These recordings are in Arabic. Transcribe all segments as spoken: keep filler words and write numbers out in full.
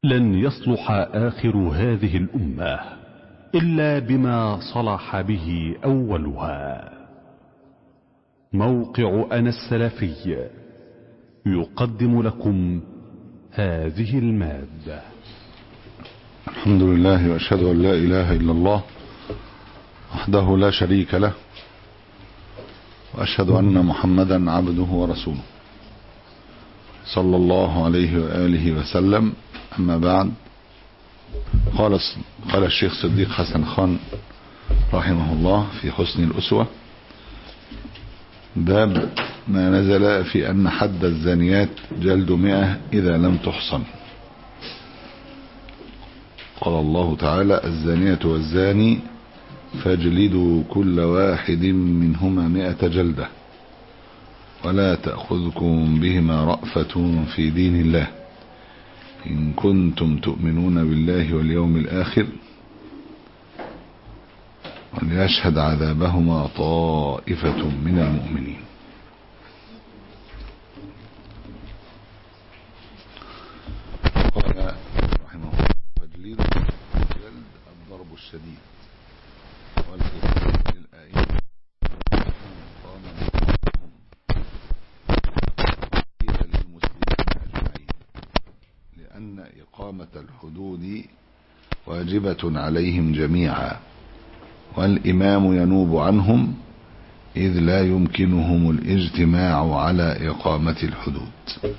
لن يصلح آخر هذه الأمة إلا بما صلح به أولها. موقع أنا السلفي يقدم لكم هذه المادة. الحمد لله وأشهد أن لا إله إلا الله وحده لا شريك له، وأشهد أن محمدا عبده ورسوله صلى الله عليه وآله وسلم. أما بعد، قال قال الشيخ صديق حسن خان رحمه الله في حسن الأسوة: باب ما نزل في أن حد الزانيات جلد مئة إذا لم تحصن. قال الله تعالى: الزانية والزاني فاجلدوا كل واحد منهما مئة جلدة ولا تأخذكم بهما رأفة في دين الله إن كنتم تؤمنون بالله واليوم الآخر وليشهد عذابهما طائفة من المؤمنين. قال رحمه الله: فاجلدوا الجلد الضرب الشديد والإثم للآئمة قام بقومهم للمسلمين أجمعين، لأن إقامة الحدود واجبة عليهم جميعا، والإمام ينوب عنهم إذ لا يمكنهم الاجتماع على إقامة الحدود.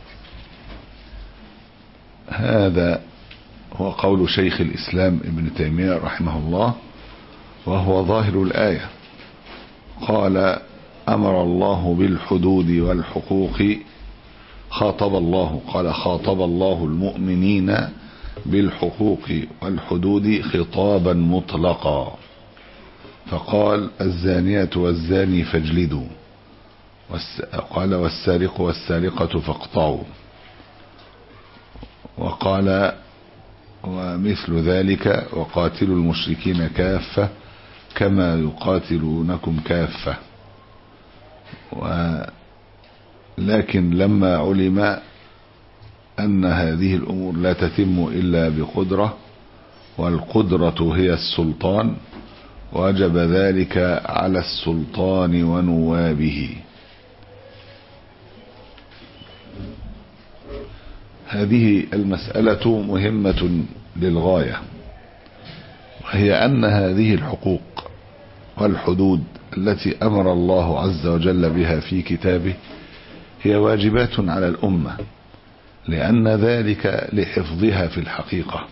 هذا هو قول شيخ الإسلام ابن تيمية رحمه الله، وهو ظاهر الآية. قال: أمر الله بالحدود والحقوق، خاطب الله قال خاطب الله المؤمنين بالحقوق والحدود خطابا مطلقا، فقال: الزانية والزاني فاجلدوا، قال: والسارق والسارقة فاقطعوا، وقال: ومثل ذلك وقاتلوا المشركين كافة كما يقاتلونكم كافة. ولكن لما علم أن هذه الأمور لا تتم إلا بقدرة، والقدرة هي السلطان، وجب ذلك على السلطان ونوابه. هذه المسألة مهمة للغاية، وهي أن هذه الحقوق والحدود التي أمر الله عز وجل بها في كتابه هي واجبات على الأمة، لأن ذلك لحفظها في الحقيقة،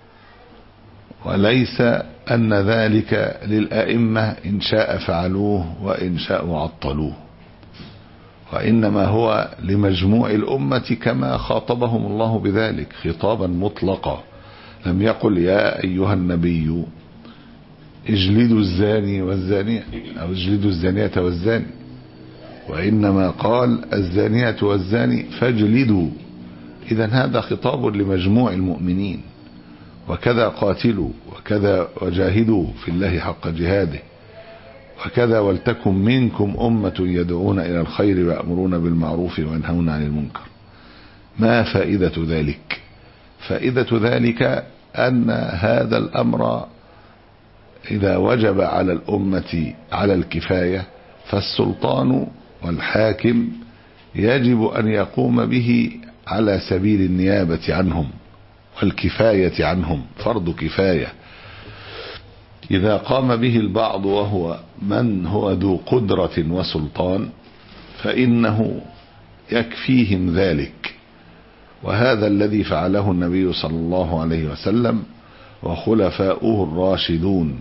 وليس أن ذلك للأئمة إن شاء فعلوه وإن شاءوا عطلوه، وإنما هو لمجموع الأمة كما خاطبهم الله بذلك خطابا مطلقا. لم يقل: يا أيها النبي اجلدوا الزاني والزانية أو اجلدوا الزانية والزاني، وإنما قال: الزانية والزاني فاجلدوا. إذن هذا خطاب لمجموع المؤمنين، وكذا قاتلوا، وكذا وجاهدوا في الله حق جهاده، وكذا ولتكن منكم أمة يدعون إلى الخير ويأمرون بالمعروف وينهون عن المنكر. ما فائدة ذلك؟ فائدة ذلك أن هذا الأمر إذا وجب على الأمة على الكفاية، فالسلطان والحاكم يجب أن يقوم به على سبيل النيابة عنهم والكفاية عنهم، فرض كفاية. إذا قام به البعض وهو من هو ذو قدرة وسلطان فإنه يكفيهم ذلك، وهذا الذي فعله النبي صلى الله عليه وسلم وخلفاؤه الراشدون،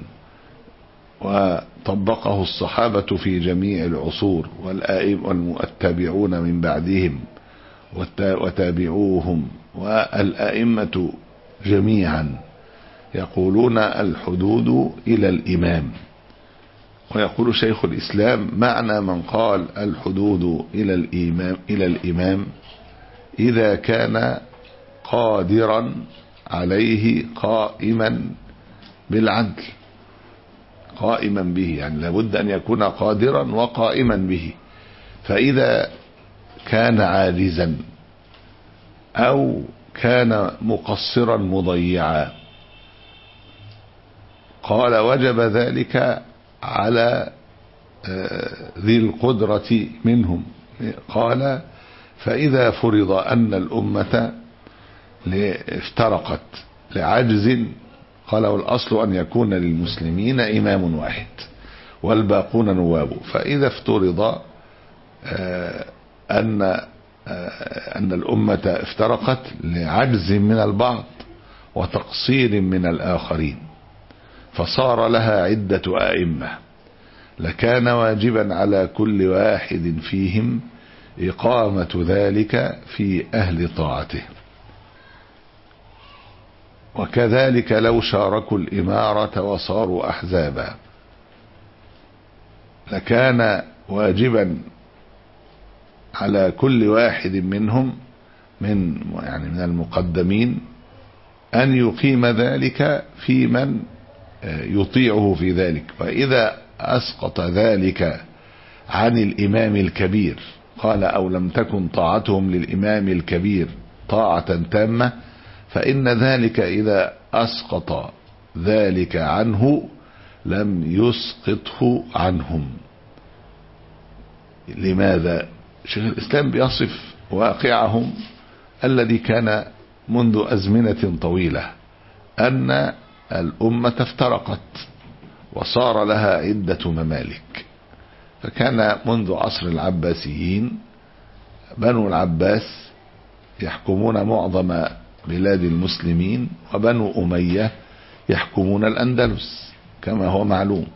وطبقه الصحابة في جميع العصور والتابعون من بعدهم وتابعوهم والأئمة جميعا، يقولون الحدود إلى الإمام. ويقول شيخ الإسلام: معنى من قال الحدود إلى الإمام إلى الإمام إذا كان قادرا عليه قائما بالعدل، قائما به، يعني لابد أن يكون قادرا وقائما به. فإذا كان عاجزا أو كان مقصرا مضيعا. قال وجب ذلك على ذي القدرة منهم. قال فإذا فرض أن الأمة افترقت لعجز، قال والأصل أن يكون للمسلمين إمام واحد والباقون نواب، فإذا افترض أن أن الأمة افترقت لعجز من البعض وتقصير من الآخرين فصار لها عدة أئمة، لكان واجبا على كل واحد فيهم إقامة ذلك في أهل طاعته. وكذلك لو شاركوا الإمارة وصاروا أحزابا لكان واجبا على كل واحد منهم من يعني من المقدمين أن يقيم ذلك في من يطيعه في ذلك. فإذا أسقط ذلك عن الإمام الكبير، قال أو لم تكن طاعتهم للإمام الكبير طاعة تامة، فإن ذلك إذا أسقط ذلك عنه لم يسقطه عنهم. لماذا؟ شيخ الإسلام بيصف واقعهم الذي كان منذ أزمنة طويلة، أن الأمة افترقت وصار لها عدة ممالك. فكان منذ عصر العباسيين بنو العباس يحكمون معظم بلاد المسلمين، وبنو أمية يحكمون الأندلس كما هو معلوم.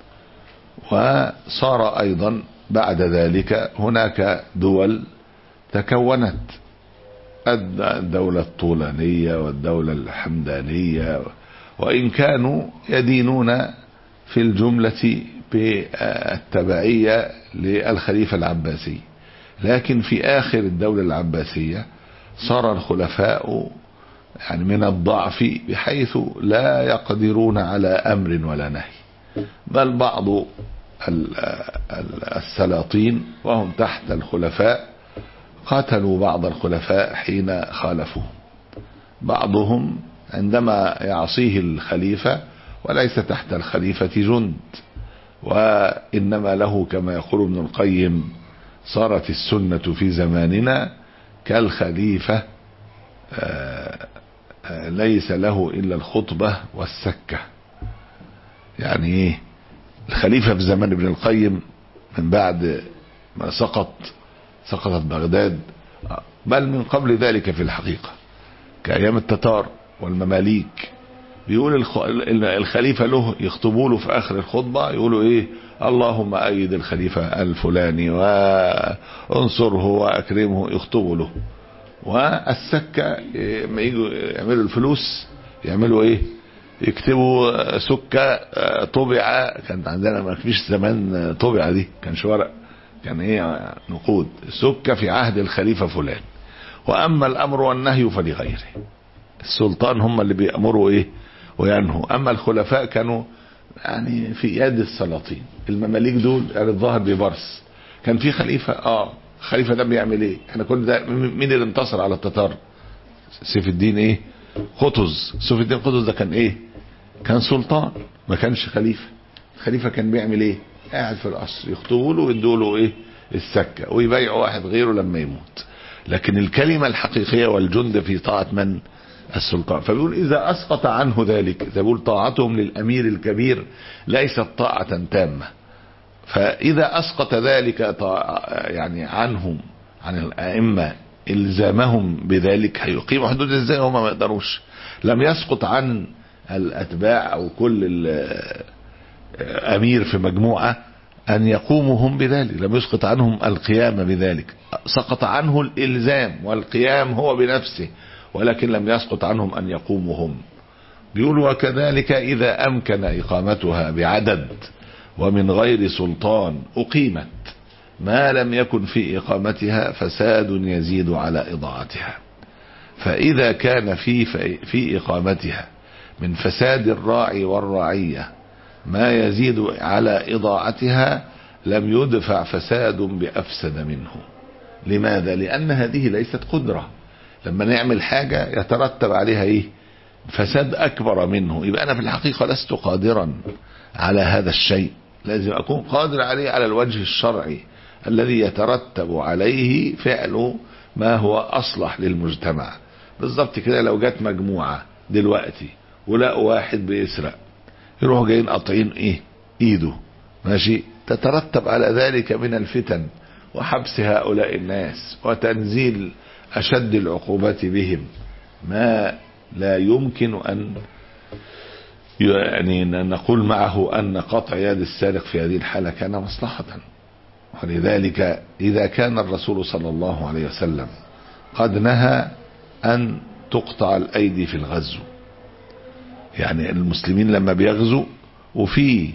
وصار أيضا بعد ذلك هناك دول تكونت، الدولة الطولانية والدولة الحمدانية، وإن كانوا يدينون في الجملة بالتبعية للخليفة العباسي، لكن في آخر الدولة العباسية صار الخلفاء يعني من الضعف بحيث لا يقدرون على أمر ولا نهي، بل بعض السلاطين وهم تحت الخلفاء قاتلوا بعض الخلفاء حين خالفوا. بعضهم عندما يعصيه الخليفة وليس تحت الخليفة جند، وإنما له كما يقول ابن القيم صارت السنة في زماننا كالخليفة ليس له إلا الخطبة والسكة. يعني ايه الخليفة في زمان ابن القيم من بعد ما سقط سقطت بغداد، بل من قبل ذلك في الحقيقة كأيام التتار والمماليك، بيقول الخليفة له يخطبوا له في آخر الخطبة يقولوا ايه اللهم أيد الخليفة الفلاني وانصره وأكرمه، يخطبوا له. والسكة لما يجوا يعملوا الفلوس يعملوا ايه يكتبوا سكة طبعة. كانت عندنا ما فيش زمان طبعة دي، كانش ورق، كان ايه نقود، سكة في عهد الخليفة فلان. واما الامر والنهي فلغيره، السلطان هم اللي بيأمروا ايه وينهوا، اما الخلفاء كانوا يعني في يد السلاطين. المماليك دول يعني الظاهر ببرس كان في خليفة، اه الخليفة ده بيعمل ايه؟ احنا كل ده مين اللي انتصر على التتار؟ سيف الدين ايه قطز. سيف الدين قطز ده كان ايه؟ كان سلطان ما كانش خليفة. الخليفة كان بيعمل ايه؟ قاعد في القصر يخطبوا له ويدوا له ايه السكة ويبيعوا واحد غيره لما يموت. لكن الكلمة الحقيقية والجند في طاعة من؟ السلطان. فبيقول إذا أسقط عنه ذلك، إذا بيقول طاعتهم للأمير الكبير ليست طاعة تامة، فإذا أسقط ذلك يعني عنهم عن الأئمة إلزامهم بذلك هيقيموا حدود ازاي هم ما يقدروش. لم يسقط عن الأتباع أو كل أمير في مجموعة أن يقوموا هم بذلك، لم يسقط عنهم القيام بذلك، سقط عنه الإلزام والقيام هو بنفسه، ولكن لم يسقط عنهم أن يقوموا هم. بيقول وكذلك إذا أمكن إقامتها بعدد ومن غير سلطان أقيمت، ما لم يكن في إقامتها فساد يزيد على إضاعتها. فإذا كان في في إقامتها من فساد الراعي والرعية ما يزيد على إضاعتها لم يدفع فساد بأفسد منه. لماذا؟ لأن هذه ليست قدرة، لما نعمل حاجة يترتب عليها ايه فساد اكبر منه، يبقى انا في الحقيقة لست قادرا على هذا الشيء، لازم اكون قادر عليه على الوجه الشرعي الذي يترتب عليه فعل ما هو اصلح للمجتمع. بالضبط كده، لو جت مجموعة دلوقتي ولقوا واحد بيسرق، يروحوا جايين قاطعين ايه ايده، ماشي، تترتب على ذلك من الفتن وحبس هؤلاء الناس وتنزيل اشد العقوبات بهم ما لا يمكن ان يعني نقول معه ان قطع يد السارق في هذه الحالة كان مصلحة. ولذلك اذا كان الرسول صلى الله عليه وسلم قد نهى ان تقطع الايدي في الغزو، يعني المسلمين لما بيغزوا وفي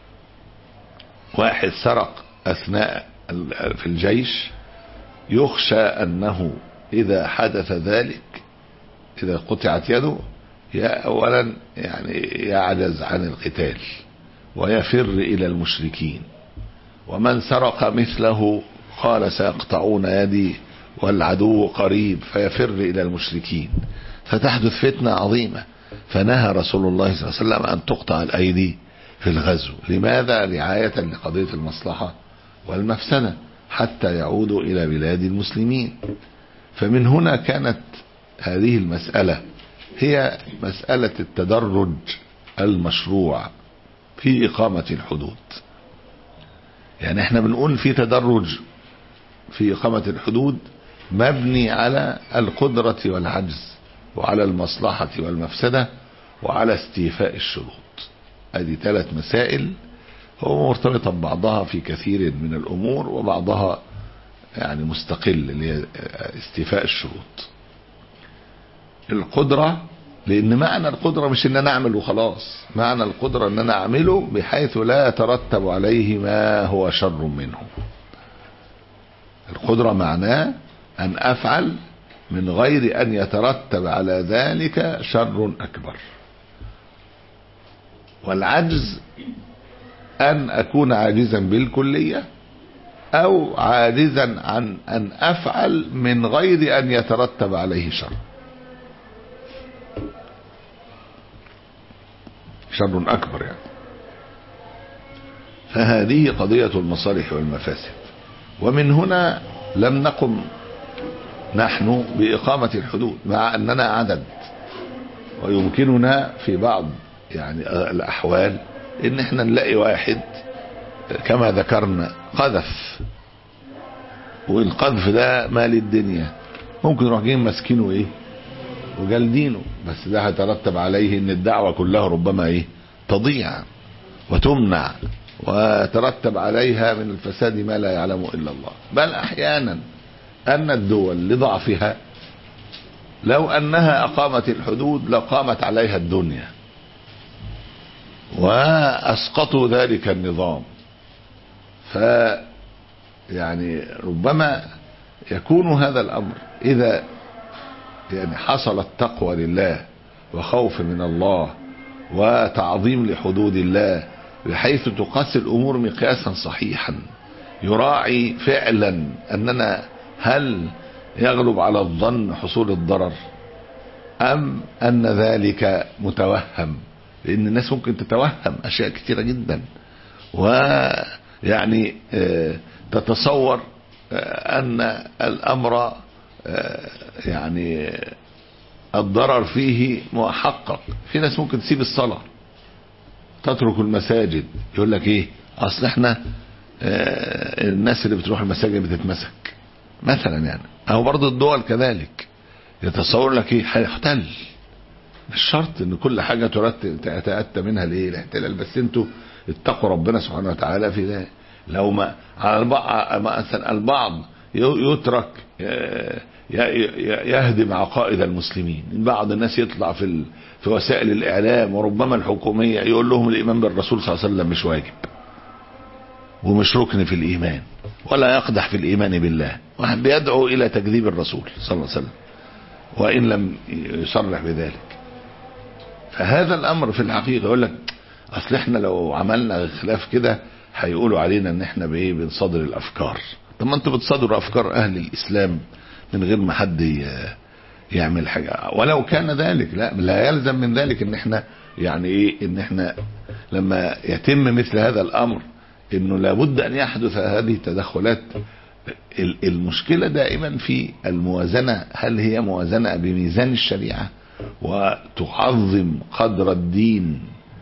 واحد سرق اثناء في الجيش، يخشى انه اذا حدث ذلك، اذا قطعت يده، اولا يعني يعجز عن القتال ويفر الى المشركين، ومن سرق مثله قال سيقطعون يدي والعدو قريب، فيفر الى المشركين، فتحدث فتنة عظيمة. فنهى رسول الله صلى الله عليه وسلم ان تقطع الايدي في الغزو. لماذا؟ رعاية لقضية المصلحة والمفسدة حتى يعودوا الى بلاد المسلمين. فمن هنا كانت هذه المسألة هي مسألة التدرج المشروع في إقامة الحدود. يعني احنا بنقول في تدرج في إقامة الحدود مبني على القدرة والعجز وعلى المصلحة والمفسدة وعلى استيفاء الشروط. هذه ثلاث مسائل هو مرتبطة ببعضها في كثير من الأمور، وبعضها يعني مستقل، اللي هي استيفاء الشروط. القدرة، لأن معنى القدرة مش إن أنا أعمل وخلاص، معنى القدرة إن أنا أعمله بحيث لا يترتب عليه ما هو شر منه. القدرة معناه أن أفعل من غير أن يترتب على ذلك شر أكبر. والعجز أن أكون عاجزا بالكلية أو عاجزا عن أن أفعل من غير أن يترتب عليه شر شر أكبر يعني. فهذه قضية المصالح والمفاسد. ومن هنا لم نقم نحن بإقامة الحدود مع أننا عدد، ويمكننا في بعض يعني الأحوال إن احنا نلاقي واحد كما ذكرنا قذف، والقذف ده مال الدنيا، ممكن نروح جايين ماسكينه ايه وجلدينه، بس ده هيترتب عليه ان الدعوة كلها ربما ايه تضيع وتمنع، وترتب عليها من الفساد ما لا يعلمه الا الله. بل احيانا ان الدول لضعفها لو انها اقامت الحدود لقامت عليها الدنيا واسقطوا ذلك النظام. ف يعني ربما يكون هذا الامر اذا يعني حصل التقوى لله وخوف من الله وتعظيم لحدود الله، بحيث تقاس الامور مقياسا صحيحا يراعي فعلا اننا هل يغلب على الظن حصول الضرر ام ان ذلك متوهم، لان الناس ممكن تتوهم اشياء كثيرة جدا، ويعني تتصور ان الامر يعني الضرر فيه محقق. في ناس ممكن تسيب الصلاة تترك المساجد، يقول لك ايه اصل احنا الناس اللي بتروح المساجد بتتمسك مثلا، يعني او برضو الدول كذلك يتصور لك ايه هيحتل. مش شرط ان كل حاجة تتأتى منها الايه الاحتلال، بس انتوا اتقوا ربنا سبحانه وتعالى في ده. لو ما على البعض مثلا البعض يترك يهدم عقائد المسلمين، بعض الناس يطلع في في وسائل الاعلام وربما الحكوميه يقول لهم الايمان بالرسول صلى الله عليه وسلم مش واجب ومش ركن في الايمان، ولا يقدح في الايمان بالله، واحد بيدعو الى تكذيب الرسول صلى الله عليه وسلم وان لم يصرح بذلك. فهذا الامر في الحقيقه يقول لك اصل احنا لو عملنا خلاف كده هيقولوا علينا ان احنا بايه بنصدر الافكار. طب ما انتوا بتصدروا افكار اهل الاسلام من غير ما حد يعمل حاجة ولو كان ذلك. لا لا يلزم من ذلك ان احنا يعني ايه ان احنا لما يتم مثل هذا الامر انه لابد ان يحدث هذه التدخلات. المشكلة دائما في الموازنة، هل هي موازنة بميزان الشريعة وتعظم قدر الدين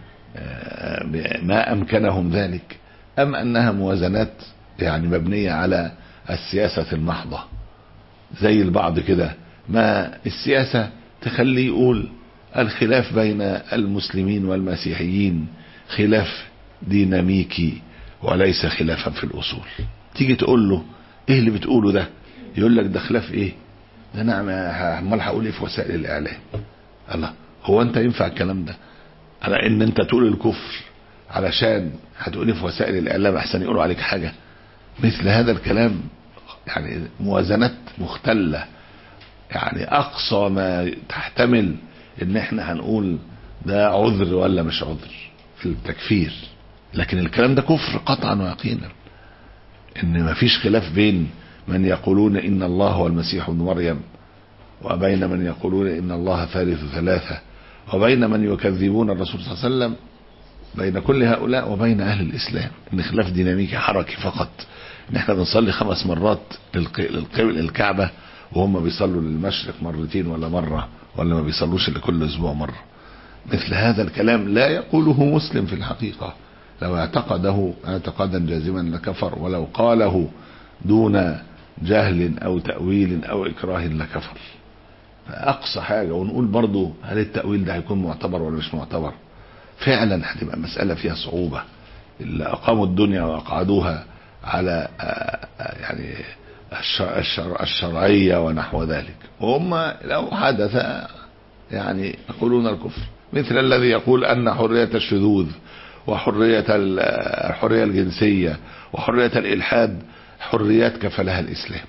ما امكنهم ذلك، ام انها موازنات يعني مبنية على السياسة المحضة زي البعض كده، ما السياسة تخلي يقول الخلاف بين المسلمين والمسيحيين خلاف ديناميكي وليس خلافا في الأصول. تيجي تقول له ايه اللي بتقوله ده، يقول لك ده خلاف ايه ده، نعم امال هقول ايه في وسائل الاعلام. الله، هو انت ينفع الكلام ده على ان انت تقول الكفر علشان هتقول ايه في وسائل الاعلام احسن يقولوا عليك حاجة؟ مثل هذا الكلام يعني موازنات مختلة، يعني اقصى ما تحتمل ان احنا هنقول ده عذر ولا مش عذر في التكفير، لكن الكلام ده كفر قطعا ويقينا. ان ما فيش خلاف بين من يقولون ان الله هو المسيح ابن مريم وبين من يقولون ان الله ثالث ثلاثة وبين من يكذبون الرسول صلى الله عليه وسلم، بين كل هؤلاء وبين اهل الاسلام ان خلاف ديناميكي حركي فقط. ان احنا بنصلي خمس مرات للكعبة وهم بيصلوا للمشرق مرتين ولا مرة، ولا ما بيصلوش الا كل اسبوع مرة. مثل هذا الكلام لا يقوله مسلم في الحقيقة، لو اعتقده اعتقادا جازما لكفر، ولو قاله دون جهل او تأويل او اكراه لكفر. فاقصى حاجة ونقول برضو هل التأويل ده هيكون معتبر ولا مش معتبر؟ فعلا هتبقى مسألة فيها صعوبة. اللي اقاموا الدنيا واقعدوها على يعني الشرع الشرعية ونحو ذلك، وهم لو حدث يعني يقولون الكفر، مثل الذي يقول ان حرية الشذوذ وحرية الحرية الجنسية وحرية الإلحاد حريات كفلها الإسلام.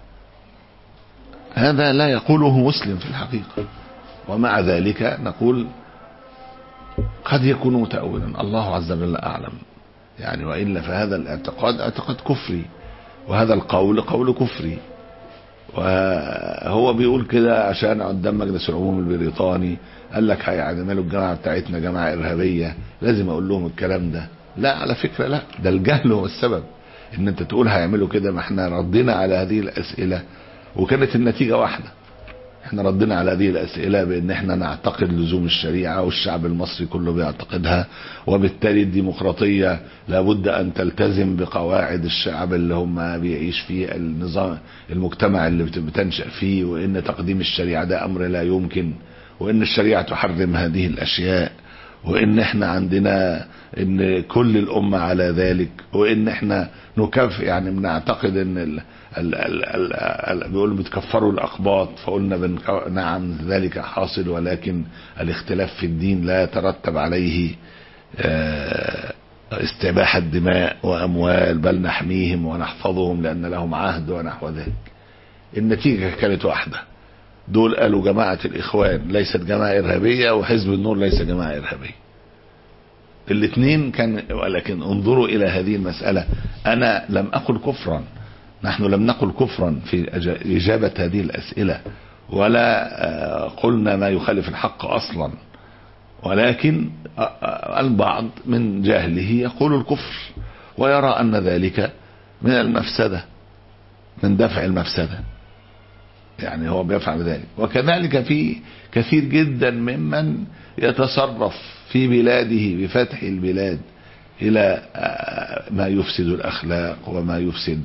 هذا لا يقوله مسلم في الحقيقة، ومع ذلك نقول قد يكون متأولا، الله عز وجل أعلم يعني. وإلا فهذا الاعتقاد اعتقاد كفري، وهذا القول قول كفري، وهو بيقول كده عشان قدام مجلس العموم البريطاني قال لك هيعملوا الجماعة بتاعتنا جماعة إرهابية لازم أقول لهم الكلام ده. لا على فكرة لا، ده الجهل هو السبب ان انت تقول هيعملوا كده. ما احنا ردينا على هذه الأسئلة وكانت النتيجة واحدة، احنا ردينا على هذه الأسئلة بان احنا نعتقد لزوم الشريعة والشعب المصري كله بيعتقدها، وبالتالي الديمقراطية لابد ان تلتزم بقواعد الشعب اللي هم بيعيش فيه النظام المجتمع اللي بتنشأ فيه، وان تقديم الشريعة ده امر لا يمكن، وان الشريعة تحرم هذه الاشياء، وان احنا عندنا ان كل الامة على ذلك، وان احنا نكف يعني بنعتقد ان ال ال ال ال ال بيقولوا بتكفروا الاقباط، فقلنا نعم ذلك حاصل، ولكن الاختلاف في الدين لا يترتب عليه استباحة دماء واموال، بل نحميهم ونحفظهم لان لهم عهد ونحو ذلك. النتيجة كانت واحدة، دول قالوا جماعة الإخوان ليست جماعة إرهابية، وحزب النور ليس جماعة إرهابية. الاثنين كان، ولكن انظروا إلى هذه المسألة. أنا لم أقل كفرا، نحن لم نقل كفرا في إجابة هذه الأسئلة، ولا قلنا ما يخالف الحق أصلا، ولكن البعض من جهله يقول الكفر ويرى أن ذلك من المفسدة، من دفع المفسدة، يعني هو بيفعل ذلك. وكذلك في كثير جدا ممن يتصرف في بلاده بفتح البلاد إلى ما يفسد الأخلاق وما يفسد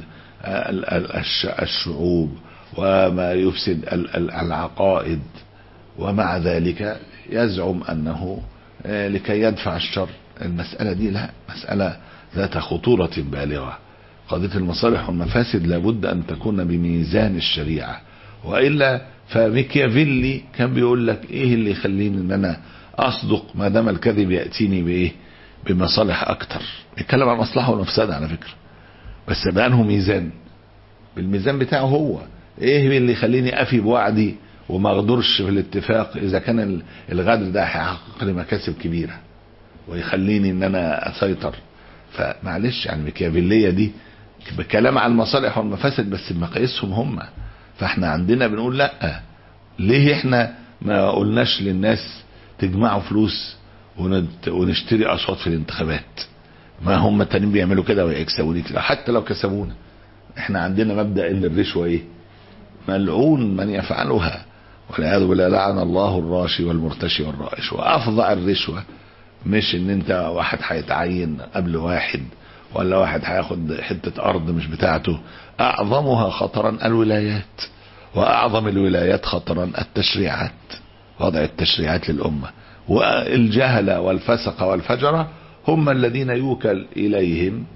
الشعوب وما يفسد العقائد، ومع ذلك يزعم أنه لكي يدفع الشر. المسألة دي لا، مسألة ذات خطورة بالغة. قضية المصالح والمفاسد لابد أن تكون بميزان الشريعة، وإلا فميكيافيلي كان بيقول لك ايه اللي يخليني ان انا اصدق ما دام الكذب يأتيني بايه بمصالح اكتر. بيتكلم عن مصلحة والمفسدة على فكرة، بس بأنه ميزان، بالميزان بتاعه هو. ايه اللي يخليني افي بوعدي وما اغدرش في الاتفاق اذا كان الغدر ده هيحقق لي مكاسب كبيرة ويخليني ان انا اسيطر؟ فمعلش يعني ميكيافيلية دي بكلام عن المصالح والمفاسد بس بمقاييسهم هم. فاحنا عندنا بنقول لا، ليه احنا ما قلناش للناس تجمعوا فلوس ونشتري اصوات في الانتخابات؟ ما هم التانيين بيعملوا كده ويكسبوا كده، حتى لو كسبونا. احنا عندنا مبدأ ان الرشوة ايه؟ ملعون من يفعلها، والعياذ بالله، لعن الله الراشي والمرتشي والرائش. وافظع الرشوة مش ان انت واحد هيتعين قبل واحد، ولا واحد هياخد حتة ارض مش بتاعته. اعظمها خطرا الولايات، واعظم الولايات خطرا التشريعات، وضع التشريعات للامة. والجهلة والفسق والفجرة هم الذين يوكل اليهم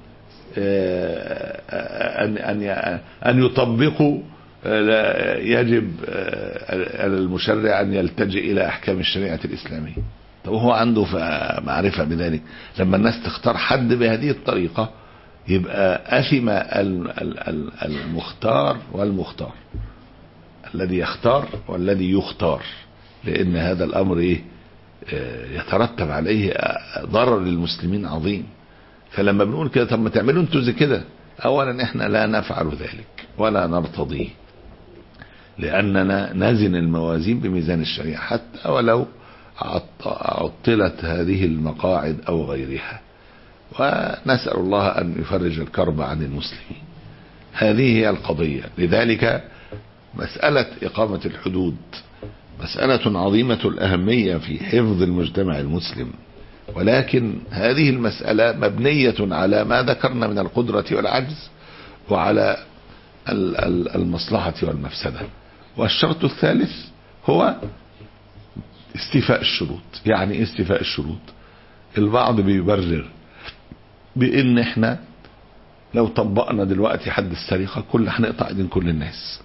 ان ان ان يطبقوا. يجب على المشرع ان يلتجئ الى احكام الشريعة الاسلامية. طب هو عنده معرفة بذلك؟ لما الناس تختار حد بهذه الطريقة يبقى اثم المختار والمختار، الذي يختار والذي يختار، لان هذا الامر ايه؟ يترتب عليه ضرر للمسلمين عظيم. فلما بنقول كده، طب ما تعملوا انتوا زي كده، اولا احنا لا نفعل ذلك ولا نرتضيه، لاننا نزن الموازين بميزان الشريعة حتى ولو عطلت هذه المقاعد او غيرها. ونسأل الله ان يفرج الكرب عن المسلمين. هذه هي القضية. لذلك مسألة اقامة الحدود مسألة عظيمة الأهمية في حفظ المجتمع المسلم، ولكن هذه المسألة مبنية على ما ذكرنا من القدرة والعجز، وعلى المصلحة والمفسدة. والشرط الثالث هو استيفاء الشروط. يعني استيفاء الشروط، البعض بيبرر بان احنا لو طبقنا دلوقتي حد السرقة كل هنقطع ايدين كل الناس.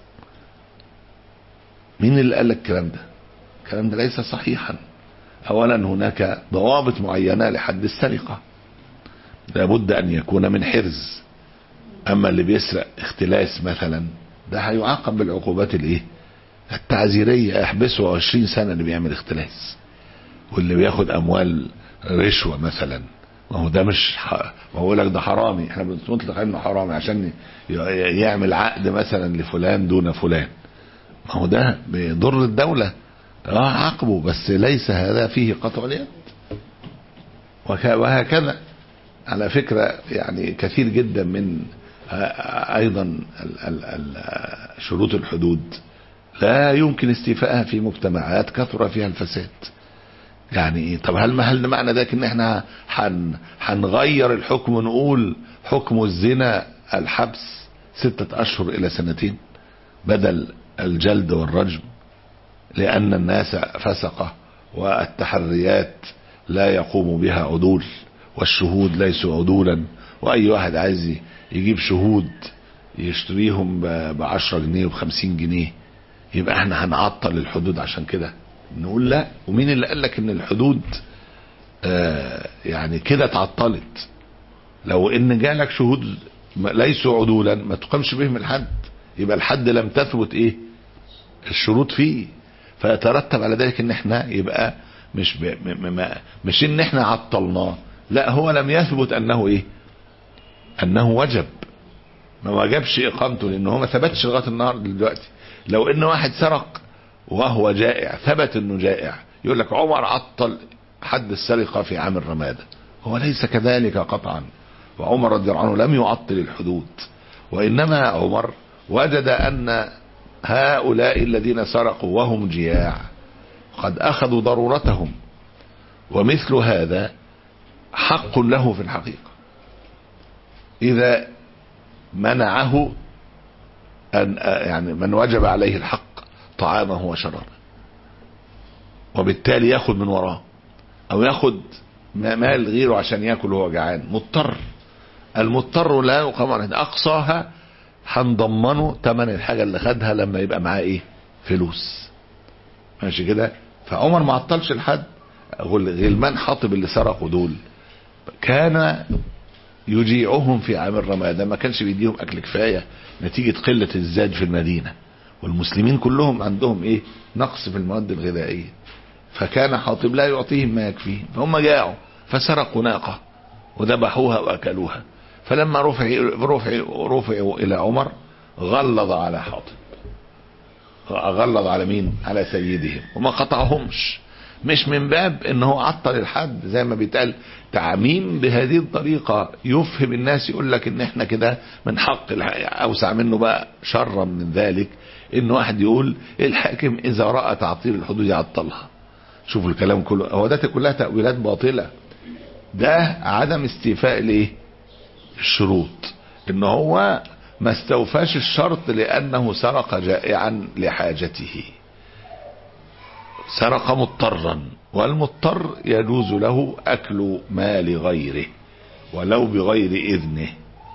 مين اللي قال لك الكلام ده؟ الكلام ده ليس صحيحا. اولا هناك ضوابط معينة لحد السرقة، لابد ان يكون من حرز. اما اللي بيسرق اختلاس مثلا ده هيعاقب بالعقوبات الايه؟ التعزيرية. احبسه عشرين سنة اللي بيعمل اختلاس. واللي بياخد اموال رشوة مثلا، ما هو ده مش ح... ما هو لك ده حرامي، احنا بنطلق انه حرامي عشان يعمل عقد مثلا لفلان دون فلان، ما هو ده بيضر الدولة، اه عاقبه، بس ليس هذا فيه قطع اليد. وهكذا على فكرة يعني كثير جدا من ايضا شروط الحدود لا يمكن استيفائها في مجتمعات كثر فيها الفساد. يعني ايه؟ طب هل هل معنى ذلك ان احنا هنغير الحكم ونقول حكم الزنا الحبس ستة اشهر الى سنتين بدل الجلد والرجم، لان الناس فسقة والتحريات لا يقوم بها عدول، والشهود ليسوا عدولا، واي واحد عايز يجيب شهود يشتريهم بعشرة جنيه وبخمسين جنيه، يبقى احنا هنعطل الحدود عشان كده؟ نقول لا. ومين اللي قال لك ان الحدود آه يعني كده اتعطلت؟ لو ان جالك شهود ليسوا عدولا ما تقامش بهم الحد، يبقى الحد لم تثبت ايه؟ الشروط فيه. فيترتب على ذلك ان احنا يبقى مش ب... م... م... مش ان احنا عطلناه، لا، هو لم يثبت انه ايه؟ انه وجب، ما وجبش اقامته، لانه هو ما ثبتش لغايه النهارده دلوقتي. لو ان واحد سرق وهو جائع، ثبت انه جائع، يقول لك عمر عطل حد السرقة في عام الرمادة. هو ليس كذلك قطعا، وعمر رضي الله عنه لم يعطل الحدود، وانما عمر وجد ان هؤلاء الذين سرقوا وهم جياع قد اخذوا ضرورتهم، ومثل هذا حق له في الحقيقة. اذا منعه أن يعني من وجب عليه الحق طعامه وشرابه، وبالتالي ياخد من وراه او ياخد مال غيره عشان ياكل وهو جعان، مضطر. المضطر لا يقام عليه، اقصاها هنضمنه ثمن الحاجة اللي خدها لما يبقى معاه ايه؟ فلوس. ماشي كده؟ فعمر ما عطلش الحد. غلمان حاطب اللي سرقوا دول كان يجيعهم في عام الرمادة، ما كانش بيديهم اكل كفاية نتيجة قلة الزاد في المدينة، والمسلمين كلهم عندهم ايه؟ نقص في المواد الغذائية. فكان حاطب لا يعطيهم ما يكفيهم، فهم جاعوا فسرقوا ناقة وذبحوها واكلوها. فلما رفع رفع رفعوا الى عمر غلظ على حاطب غلظ على مين؟ على سيدهم، وما قطعهمش. مش من باب ان هو عطل الحد زي ما بيتقال تعميم بهذه الطريقة يفهم الناس، يقول لك ان احنا كده من حق اوسع منه بقى شرا من ذلك ان واحد يقول الحاكم اذا رأى تعطيل الحدود يعطلها. شوفوا الكلام كله، هو ده كلها تأويلات باطلة. ده عدم استيفاء الايه؟ الشروط، ان هو ما استوفاش الشرط لانه سرق جائعا لحاجته، سرق مضطرا، والمضطر يجوز له اكل مال غيره ولو بغير اذنه.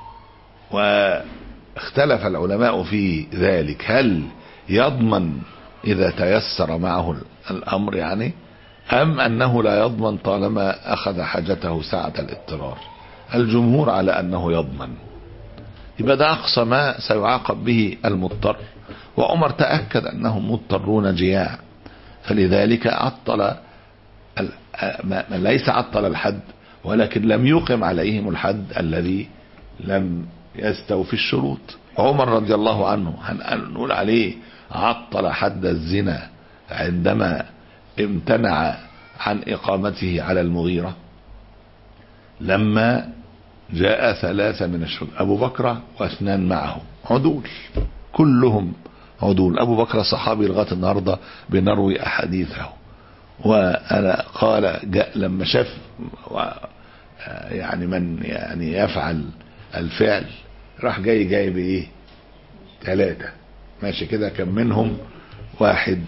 واختلف العلماء في ذلك، هل يضمن اذا تيسر معه الامر يعني، ام انه لا يضمن طالما اخذ حاجته ساعة الاضطرار؟ الجمهور على انه يضمن. يبقى ده اقصى ما سيعاقب به المضطر، وعمر تأكد انهم مضطرون جياع، فلذلك عطل ليس عطل الحد، ولكن لم يقم عليهم الحد الذي لم يستوفي الشروط. عمر رضي الله عنه هنقول عليه عطل حد الزنا عندما امتنع عن إقامته على المغيرة لما جاء ثلاثة من الشهود، أبو بكر واثنان معه عدول، كلهم عدول. أبو بكر صحابي لغاية النهاردة بنروي أحاديثه، وأنا قال جاء لما شاف يعني من يعني يفعل الفعل راح جاي جايب ايه؟ ثلاثة ماشي كده. كان منهم واحد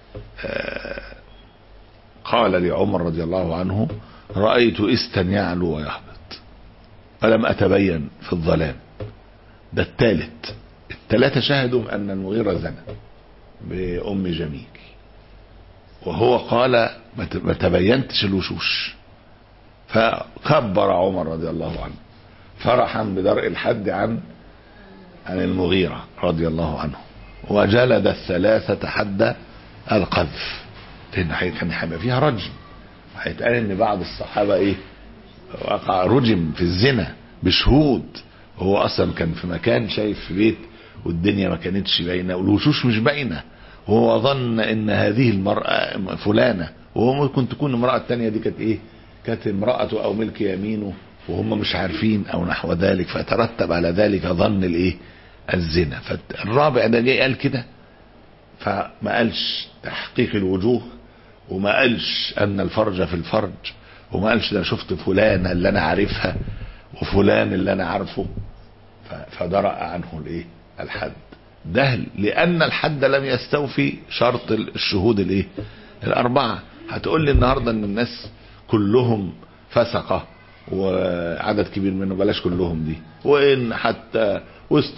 قال لعمر رضي الله عنه رأيت إستا يعلو ويهبط فلم أتبين في الظلام. ده الثالث. الثلاثة شاهدوا أن المغيرة زنى بأم جميل، وهو قال ما تبينتش الوشوش. فكبر عمر رضي الله عنه فرحا بدرء الحد عن عن المغيرة رضي الله عنه، وجلد الثلاثة حد القذف، لأن كان هيبقى فيها رجم، هيتقال ان بعض الصحابة ايه وقع رجم في الزنا بشهود، وهو اصلا كان في مكان شايف في بيت والدنيا ما كانتش باينه والوشوش مش باينه، وهو ظن ان هذه المرأة فلانة، وهو ممكن تكون المرأة الثانية دي كانت ايه؟ كانت امرأته او ملك يمينه وهم مش عارفين او نحو ذلك، فترتب على ذلك ظن الايه؟ الزنا. فالرابع ده جاي قال كده، فما قالش تحقيق الوجوه، وما قالش ان الفرج في الفرج، وما قالش ده شفت فلانة اللي انا عارفها وفلان اللي انا عارفه، فدرأ عنه الايه؟ الحد. ده لان الحد لم يستوفي شرط الشهود الايه؟ الاربعة. هتقول لي النهاردة ان الناس كلهم فسقة وعدد كبير منه، بلاش كلهم دي، وان حتى وسط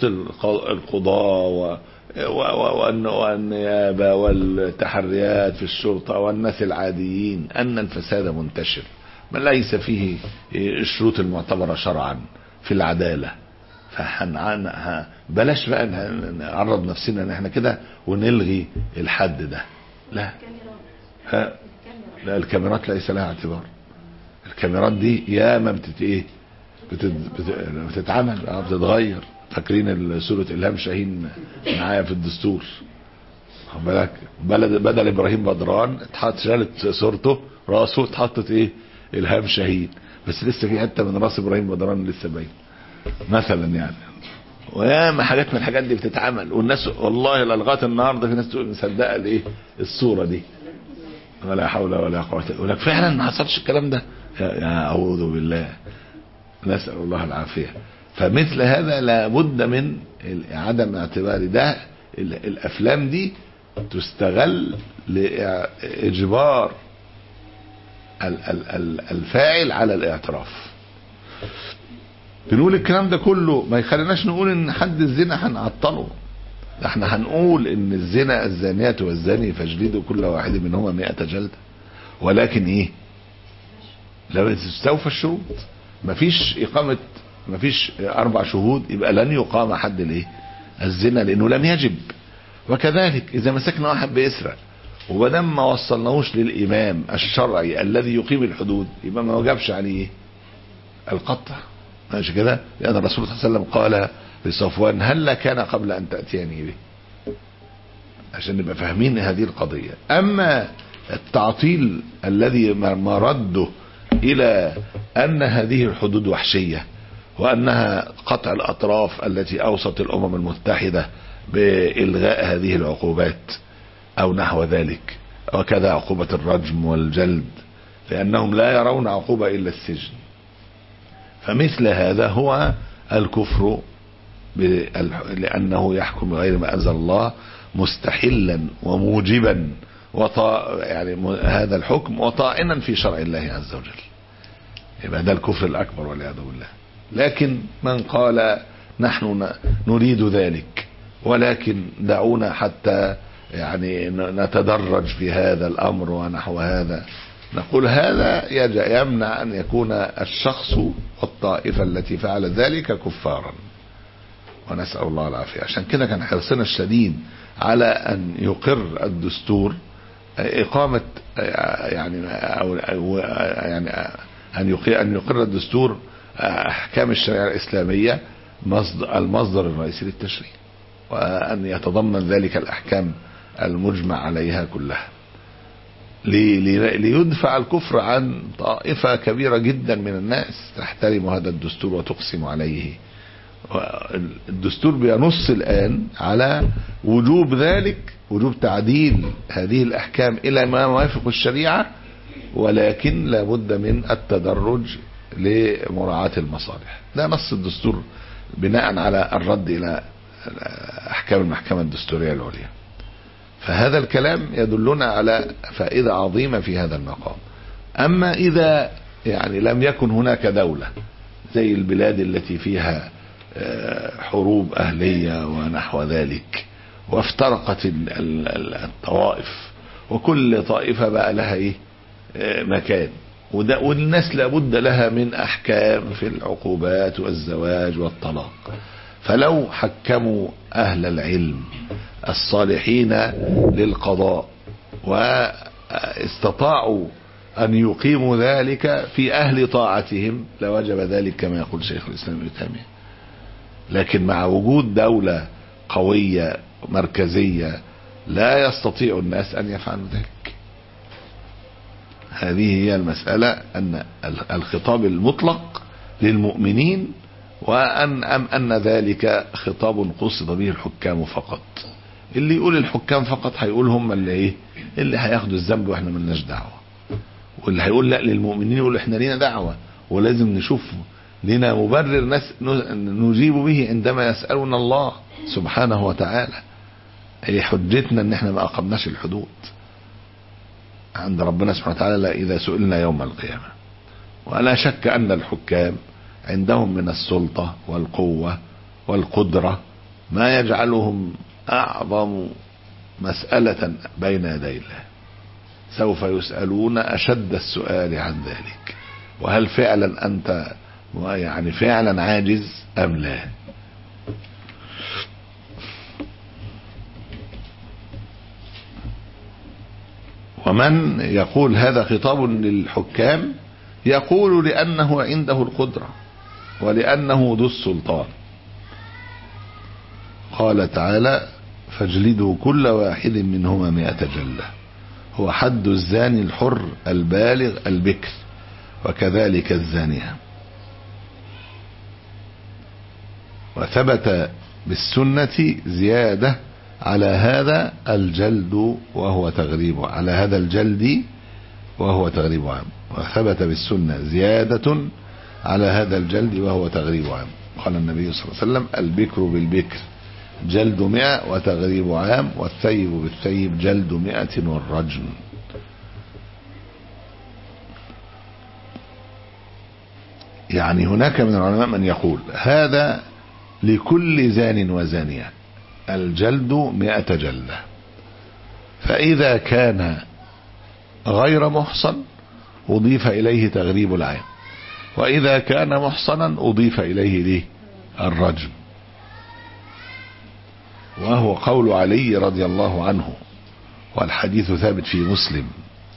القضاء والنيابة والتحريات في الشرطة والناس العاديين ان الفساد منتشر ما ليس فيه الشروط المعتبرة شرعا في العدالة. فحن بلاش بقى نعرض نفسنا ان احنا كده ونلغي الحد ده. لا ها لا، الكاميرات ليس لها اعتبار. الكاميرات دي يا ما بتت ايه بتت بتتعمل اه بتتغير. فاكرين سورة إلهام شاهين معايا في الدستور؟ بالك بدل بدل ابراهيم بدران اتحط شالت صورته راسه اتحطت ايه؟ إلهام شاهين، بس لسه في حته من راس ابراهيم بدران لسه باين مثلا يعني. وياما حاجات من الحاجات دي بتتعمل، والناس والله لغايه النهارده في ناس تقول مصدقه الايه؟ الصوره دي. ولا حول ولا قوه الا بالله. فعلا ما حصلش الكلام ده، يا اعوذ بالله، نسال الله العافيه. فمثل هذا لابد من عدم اعتبار ده. الافلام دي تستغل لاجبار الفاعل على الاعتراف. بنقول الكلام ده كله ما يخليناش نقول ان حد الزنا هنعطله، احنا هنقول ان الزنا الزانية والزاني فاجلدوا كل واحد منهما مئة جلدة، ولكن ايه؟ لو تستوفى الشروط. مفيش اقامة، مفيش اربع شهود، يبقى لن يقام حد الايه؟ الزنا، لانه لم يجب. وكذلك اذا مسكنا واحد بيسرق وبدم ما وصلناهوش للامام الشرعي الذي يقيم الحدود، يبقى ما وجبش عليه القطع، ماشي كده؟ لان الرسول صلى الله عليه وسلم قال لصفوان هل كان قبل ان تأتيني به؟ عشان نبقى فاهمين هذه القضية. أما التعطيل الذي مرده إلى أن هذه الحدود وحشية وأنها قطع الأطراف التي أوصت الأمم المتحدة بإلغاء هذه العقوبات أو نحو ذلك، وكذا عقوبة الرجم والجلد، لأنهم لا يرون عقوبة إلا السجن. فمثل هذا هو الكفر لأنه يحكم بغير ما أنزل الله مستحلا وموجبا وطا يعني هذا الحكم وطائنا في شرع الله عز وجل، يبقى ده الكفر الأكبر والعياذ بالله. لكن من قال نحن نريد ذلك ولكن دعونا حتى يعني نتدرج في هذا الأمر ونحو هذا، نقول هذا يمنع أن يكون الشخص والطائفة التي فعل ذلك كفارا، ونسأل الله العافية. عشان كده كان حرصنا الشديد على أن يقر الدستور إقامة يعني أو يعني أن أن يقر الدستور أحكام الشريعة الإسلامية المصدر الرئيسي للتشريع، وأن يتضمن ذلك الأحكام المجمع عليها كلها، ليدفع الكفر عن طائفة كبيرة جدا من الناس تحترم هذا الدستور وتقسم عليه. الدستور بينص الآن على وجوب ذلك، وجوب تعديل هذه الأحكام إلى ما يوافق الشريعة، ولكن لابد من التدرج لمراعاة المصالح. ده نص الدستور بناء على الرد إلى أحكام المحكمة الدستورية العليا. فهذا الكلام يدلنا على فائدة عظيمة في هذا المقام. أما إذا يعني لم يكن هناك دولة زي البلاد التي فيها حروب أهلية ونحو ذلك، وافترقت الطوائف وكل طائفة بقى لها إيه مكان، والناس لابد لها من أحكام في العقوبات والزواج والطلاق، فلو حكموا أهل العلم الصالحين للقضاء واستطاعوا أن يقيموا ذلك في أهل طاعتهم لوجب ذلك كما يقول شيخ الإسلام ابن تيمية. لكن مع وجود دولة قوية مركزية لا يستطيع الناس أن يفعلوا ذلك. هذه هي المسألة، أن الخطاب المطلق للمؤمنين، وأن أم أن ذلك خطاب قصد به الحكام فقط. اللي يقول الحكام فقط هيقول هم اللي ايه اللي هياخدوا الذنب واحنا ملناش دعوة، واللي هيقول لا للمؤمنين يقول احنا لينا دعوة ولازم نشوف لنا مبرر نس نجيب به عندما يسألنا الله سبحانه وتعالى. هي حجتنا ان احنا ما اقمناش الحدود عند ربنا سبحانه وتعالى اذا سئلنا يوم القيامة. ولا شك ان الحكام عندهم من السلطة والقوة والقدرة ما يجعلهم أعظم مسألة بين يدي الله، سوف يسألون أشد السؤال عن ذلك، وهل فعلا أنت يعني فعلا عاجز أم لا. ومن يقول هذا خطاب للحكام يقول لأنه عنده القدرة ولأنه ذو السلطان. قال تعالى فاجلدوا كل واحد منهما مئة جلة هو حد الزاني الحر البالغ البكر وكذلك الزانية. وثبت بالسنة زيادة على هذا الجلد وهو تغريب على هذا الجلد وهو تغريب عام. وثبت بالسنة زيادة على هذا الجلد وهو تغريب عام. قال النبي صلى الله عليه وسلم البكر بالبكر جلد مئة وتغريب عام، والثيب بالثيب جلد مئة والرجم. يعني هناك من العلماء من يقول هذا لكل زان وزانية الجلد مئة جلة، فإذا كان غير محصن أضيف إليه تغريب العام، وإذا كان محصنا أضيف إليه ليه الرجم. وهو قول علي رضي الله عنه، والحديث ثابت في مسلم.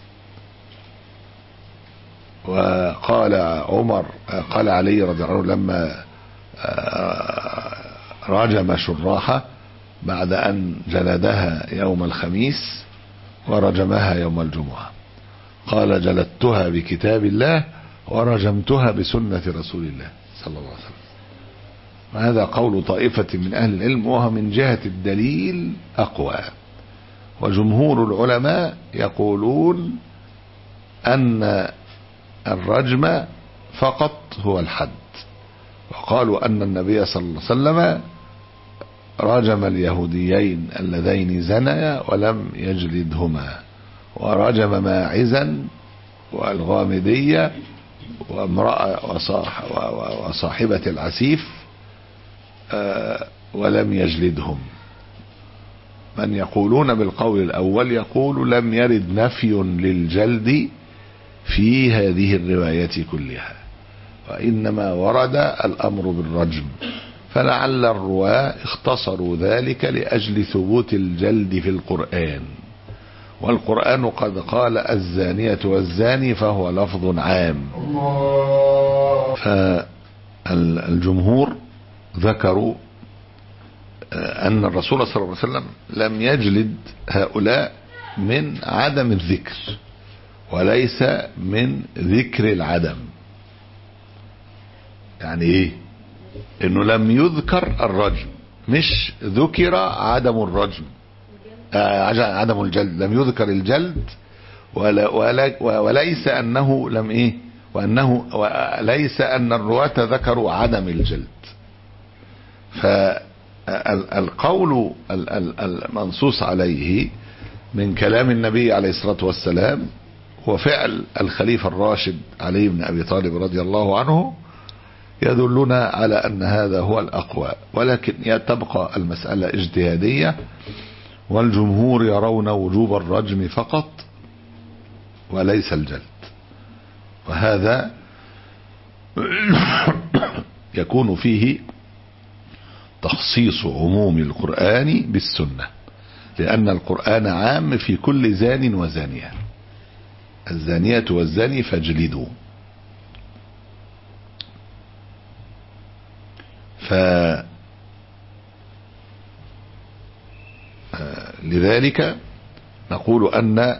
وقال عمر قال علي رضي الله عنه لما رجم شراحة بعد أن جلدها يوم الخميس ورجمها يوم الجمعة. قال جلدتها بكتاب الله ورجمتها بسنة رسول الله صلى الله عليه وسلم. وهذا قول طائفة من أهل العلم، وهو من جهة الدليل أقوى. وجمهور العلماء يقولون أن الرجم فقط هو الحد، وقالوا أن النبي صلى الله عليه وسلم رجم اليهوديين اللذين زنيا ولم يجلدهما، ورجم ماعزا والغامدية وامرأة وصاحبة العسيف ولم يجلدهم. من يقولون بالقول الأول يقول لم يرد نفي للجلد في هذه الروايات كلها، وإنما ورد الأمر بالرجم، فلعل الرواة اختصروا ذلك لأجل ثبوت الجلد في القرآن، والقرآن قد قال الزانية والزاني فهو لفظ عام. فالجمهور ذكروا أن الرسول صلى الله عليه وسلم لم يجلد هؤلاء من عدم الذكر وليس من ذكر العدم. يعني ايه؟ انه لم يذكر الرجم، مش ذكر عدم الرجم، آه عدم الجلد، لم يذكر الجلد ولا ولا وليس انه لم ايه وانه وليس ان الرواة ذكروا عدم الجلد. فالقول المنصوص عليه من كلام النبي عليه الصلاة والسلام وفعل الخليفة الراشد علي بن أبي طالب رضي الله عنه يدلنا على أن هذا هو الأقوى، ولكن تبقى المسألة اجتهادية، والجمهور يرون وجوب الرجم فقط وليس الجلد. وهذا يكون فيه تخصيص عموم القرآن بالسنة، لأن القرآن عام في كل زان وزانية، الزانية والزاني فاجلدوا. ف لذلك نقول أن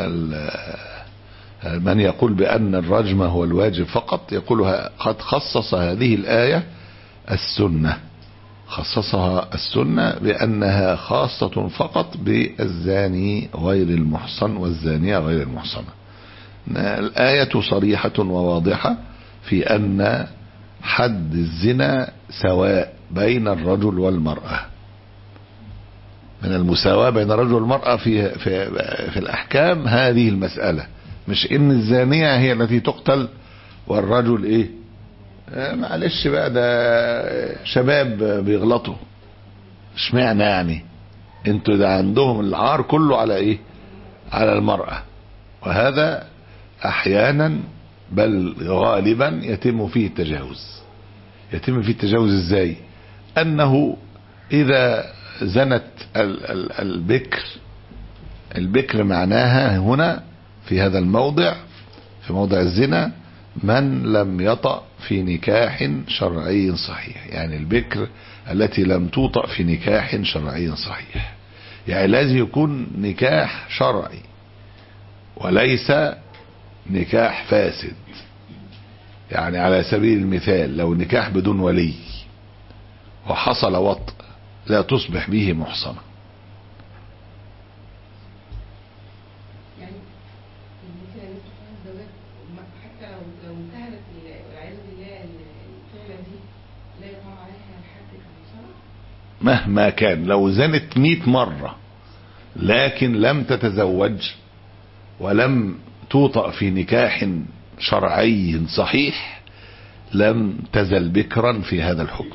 من يقول بأن الرجم هو الواجب فقط يقول قد خصص هذه الآية السنة، خصصها السنة بأنها خاصة فقط بالزاني غير المحصن والزانية غير المحصنة. الآية صريحة وواضحة في أن حد الزنا سواء بين الرجل والمرأة، من المساواة بين الرجل والمرأة في, في, في الأحكام هذه المسألة، مش إن الزانية هي التي تقتل والرجل إيه آه معلش بقى ده شباب بيغلطوا، اشمعنى يعني انتوا ده عندهم العار كله على إيه على المرأة. وهذا أحيانا بل غالبا يتم فيه التجاوز. يتم فيه التجاوز ازاي؟ أنه إذا زنت البكر، البكر معناها هنا في هذا الموضع في موضع الزنا من لم يطأ في نكاح شرعي صحيح، يعني البكر التي لم توطأ في نكاح شرعي صحيح، يعني لازم يكون نكاح شرعي وليس نكاح فاسد. يعني على سبيل المثال لو نكاح بدون ولي وحصل وطء لا تصبح به محصنة. يعني حتى لو انتهت والعياذ بالله الفعلة دي لا يقع عليها الحد كمحصنة مهما كان، لو زنت مئة مرة لكن لم تتزوج ولم توطأ في نكاح شرعي صحيح لم تزل بكرا في هذا الحكم.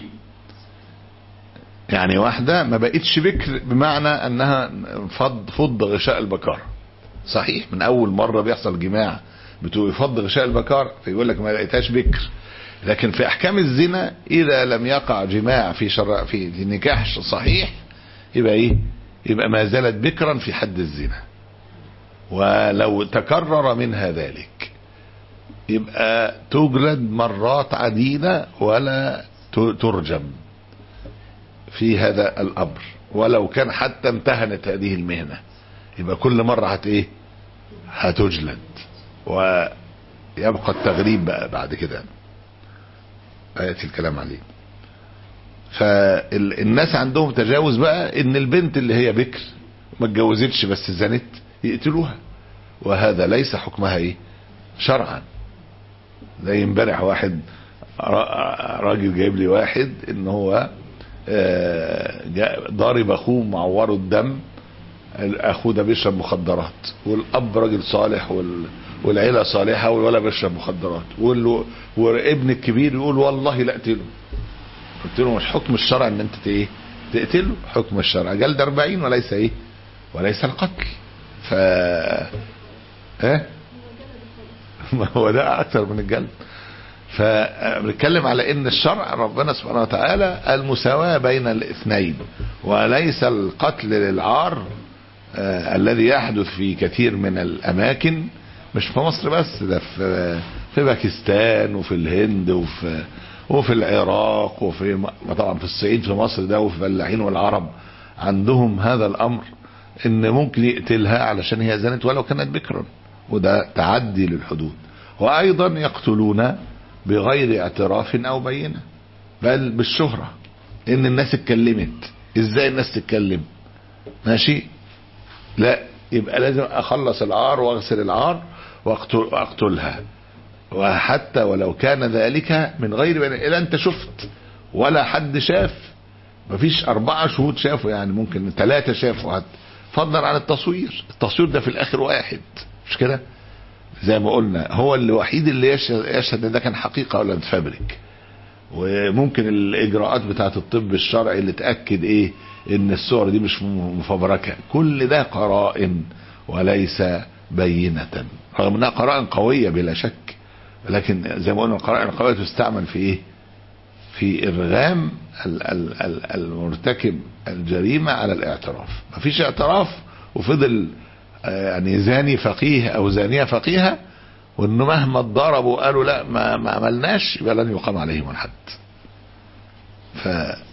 يعني واحدة ما بقتش بكر بمعنى انها فض, فض غشاء البكار صحيح، من اول مرة بيحصل جماع بتفض غشاء البكار فيقول لك ما لقيتهاش بكر، لكن في احكام الزنا اذا لم يقع جماع في شرع في نكاح صحيح يبقى ايه يبقى ما زالت بكرا في حد الزنا. ولو تكرر منها ذلك يبقى تجلد مرات عديدة ولا ترجم في هذا الأمر. ولو كان حتى امتهنت هذه المهنة، يبقى كل مرة هت ايه هتجلد، ويبقى التغريب بقى بعد كده يأتي الكلام عليه. فالناس عندهم تجاوز بقى ان البنت اللي هي بكر ما اتجوزتش بس زنت يقتلوها، وهذا ليس حكمها ايه شرعا. زي امبارح واحد راجل جايب لي واحد ان هو ضارب اخوه معوره الدم، اخوه ده بيشرب مخدرات، والاب راجل صالح والعيله صالحه والولد بيشرب مخدرات، وابن الكبير يقول والله لا اقتله. قلت له مش حكم الشرع ان انت ايه تقتله، حكم الشرع جلد أربعين وليس ايه وليس القتل. ف ايه ما هو ده اكثر من الجلد. فبنتكلم على ان الشرع ربنا سبحانه وتعالى المساواة بين الاثنين، وليس القتل للعار آه الذي يحدث في كثير من الاماكن، مش في مصر بس، ده في في باكستان وفي الهند وفي وفي العراق وفي طبعا في الصعيد في مصر ده، وفي الفلاحين والعرب عندهم هذا الامر ان ممكن يقتلها علشان هي زنت ولو كانت بكرا، وده تعدي للحدود. وايضا يقتلون بغير اعتراف او بينه، بل بالشهرة، ان الناس اتكلمت. ازاي الناس تتكلم؟ ماشي، لا يبقى لازم اخلص العار واغسل العار واقتل واقتلها، وحتى ولو كان ذلك من غير بينه. الا انت شفت ولا حد شاف، مفيش اربعة شهود شافوا، يعني ممكن ثلاثة شافوا حتى، فضلا عن التصوير. التصوير ده في الاخر واحد، مش كده؟ زي ما قلنا هو الوحيد اللي يشهد ان ده كان حقيقة ولا متفبرك. وممكن الاجراءات بتاعت الطب الشرعي اللي تأكد ايه ان الصور دي مش مفبركة. كل ده قرائن وليس بينة، رغم انها قرائن قوية بلا شك، لكن زي ما قلنا القرائن القوية تستعمل في ايه في ارغام المرتكب الجريمة على الاعتراف. مفيش اعتراف وفضل يعني زاني فقيه او زانية فقيهة، وانه مهما اتضربوا قالوا لا ما, ما عملناش، يبقى لن يقام عليهم الحد. ف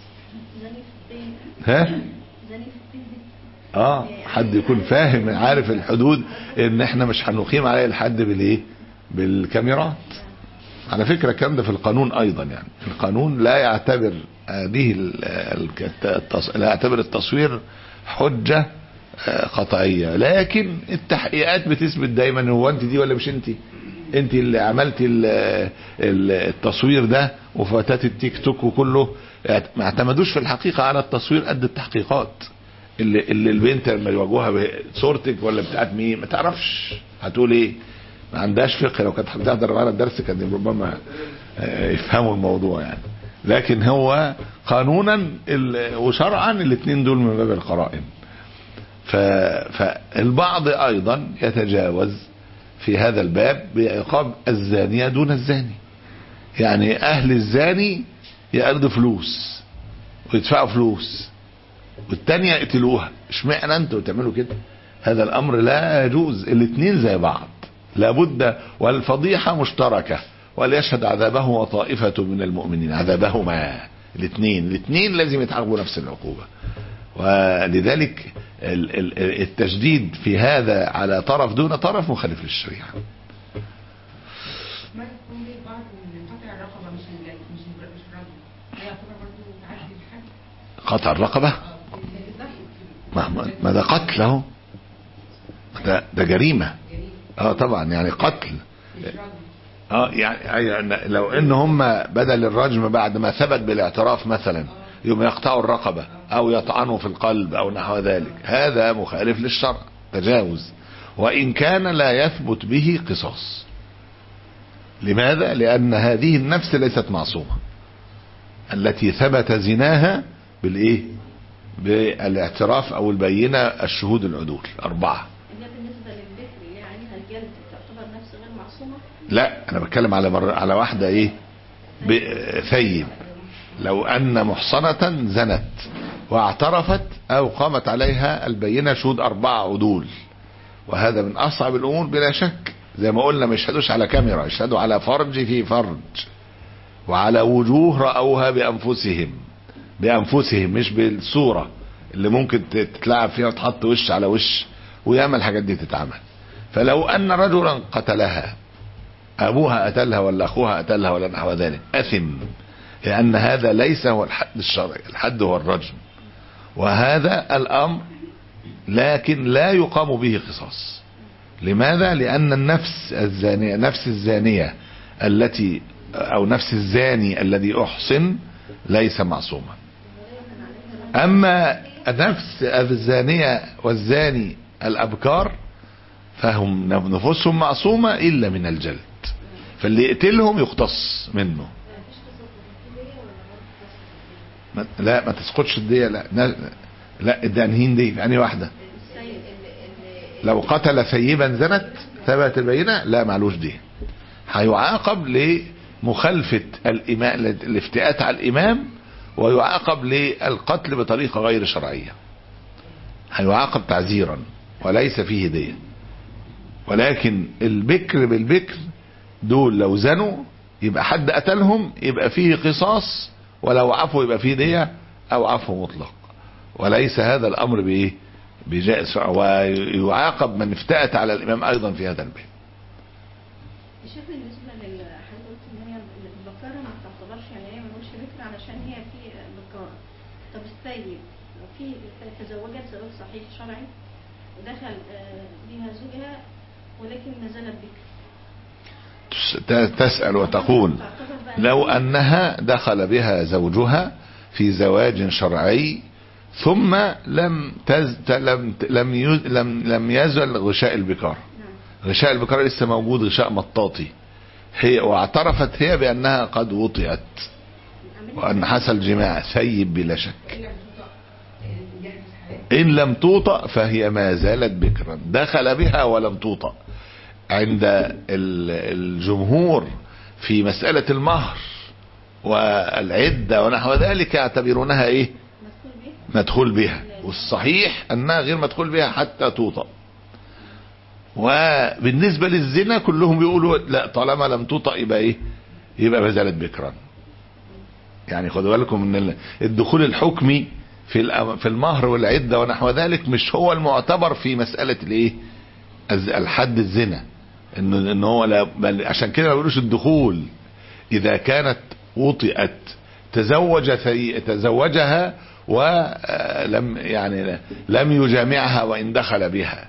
ها اه حد يكون فاهم عارف الحدود، ان احنا مش هنقيم عليه الحد بالايه بالكاميرات. على فكرة الكلام ده في القانون ايضا، يعني القانون لا يعتبر هذه لا يعتبر التصوير حجة قطعية، لكن التحقيقات بتثبت دايما هو انت دي ولا مش انت انت اللي عملتي التصوير ده وفتاة التيك توك وكله. ما اعتمدوش في الحقيقة على التصوير قد التحقيقات اللي, اللي البنت لما يواجهوها بصورتك ولا بتاعت مين ما تعرفش هتقول ايه، ما عندهاش فقه. لو كانت هتحضر معانا الدرس كان ربما يفهموا الموضوع يعني. لكن هو قانونا وشرعا الاثنين دول من باب القرائن. فالبعض ايضا يتجاوز في هذا الباب بعقاب الزانية دون الزاني، يعني اهل الزاني يأخذوا فلوس ويدفعوا فلوس والتانية يقتلوها. اشمعنى انتوا تعملوا كده؟ هذا الامر لا يجوز، الاثنين زي بعض لابد، والفضيحة مشتركة، وليشهد عذابهما طائفة من المؤمنين. عذابهما الاثنين الاثنين لازم يتعاقبوا نفس العقوبة. ولذلك التشديد في هذا على طرف دون طرف مخالف للشريعة. ما يكون ليه بعض من قطع الرقبة مش مش مش الرجل، هي يعتبر برضه تعدي الحد. قطع الرقبة ما ما ده قتل اهو، ده ده جريمة. اه طبعا يعني قتل. اه يعني لو ان هم بدل الرجم بعد ما ثبت بالاعتراف مثلا يوم يقطعوا الرقبة او يطعنوا في القلب او نحو ذلك، هذا مخالف للشرع، تجاوز، وان كان لا يثبت به قصاص. لماذا؟ لان هذه النفس ليست معصومة التي ثبت زناها بالايه بالاعتراف او البينة الشهود العدول اربعة. بالنسبة للبكر يعني هالجلد تعتبر نفس غير معصومة؟ لا انا بتكلم على مر... على واحدة ايه ثيب، لو ان محصنة زنت واعترفت او قامت عليها البينة شهود اربعة عدول، وهذا من اصعب الامور بلا شك. زي ما قلنا ما يشهدوش على كاميرا، يشهدوا على فرج في فرج، وعلى وجوه رأوها بانفسهم بانفسهم مش بالصورة. اللي ممكن تتلعب فيها وتحط وش على وش، وياما الحاجات دي تتعمل. فلو ان رجلا قتلها، ابوها قتلها ولا اخوها قتلها ولا نحو ذلك، اثم، لان هذا ليس هو الحد الشرعي، الحد هو الرجم. وهذا الامر لكن لا يقام به قصاص. لماذا؟ لان النفس الزانية، نفس الزانية التي او نفس الزاني الذي احصن ليس معصوما. اما نفس الزانية والزاني الابكار فهم نفوسهم معصومة الا من الجلد، فاللي يقتلهم يقتص منه. لا ما تسقطش الدية، لا لا الدانهين دي يعني واحدة لو قتل ثيبا زنت ثبت البينة لا معلوش دي، هيعاقب لمخالفة الإمام، الافتئات على الإمام، ويعاقب للقتل بطريقة غير شرعية، هيعاقب تعزيرا وليس فيه دية. ولكن البكر بالبكر دول لو زنوا يبقى حد قتلهم يبقى فيه قصاص، ولو عفوا يبقى فيه دية او عفو مطلق، وليس هذا الامر بايه بجائز، ويعاقب من افتأت على الامام ايضا في هذا الباب. الشيخ بالنسبه للحاجه قلت ان هي البكاره ما تعتبرش، يعني هي ما نقولش بكر علشان هي في بكاره. طب الثيب لو في تزوجت زواج صحيح شرعي ودخل بها زوجها ولكن ما زالت بكر، تسأل وتقول لو انها دخل بها زوجها في زواج شرعي ثم لم تز... لم لم يز... لم لم يزل غشاء البكار، غشاء البكار لسه موجود، غشاء مطاطي، هي واعترفت هي بانها قد وطئت وان حصل جماع، ثيب بلا شك. ان لم توطأ فهي ما زالت بكرا، دخل بها ولم توطأ. عند الجمهور في مسألة المهر والعدة ونحو ذلك يعتبرونها ايه مدخول بها، والصحيح انها غير مدخول بها حتى توطأ. وبالنسبة للزنا كلهم بيقولوا لا، طالما لم توطأ يبقى ايه يبقى ما زالت بكرا. يعني خدوا بالكم ان الدخول الحكمي في في المهر والعدة ونحو ذلك مش هو المعتبر في مسألة الايه الحد الزنا، انه ان هو لا، عشان كده ما بيقولوش الدخول اذا كانت وطئت تزوج في تزوجها ولم يعني لم يجامعها وان دخل بها،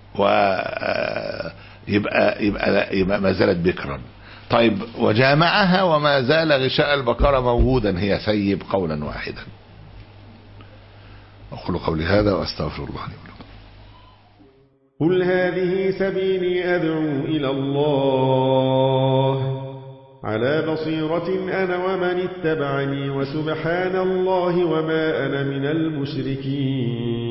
ويبقى يبقى يبقى ما زالت بكرا. طيب وجامعها وما زال غشاء البكارة موجودا، هي ثيب قولا واحدا. اقول قولي هذا واستغفر الله لي ولكم. قل هذه سبيلي أدعو إلى الله على بصيرة أنا ومن اتبعني، وسبحان الله وما أنا من المشركين.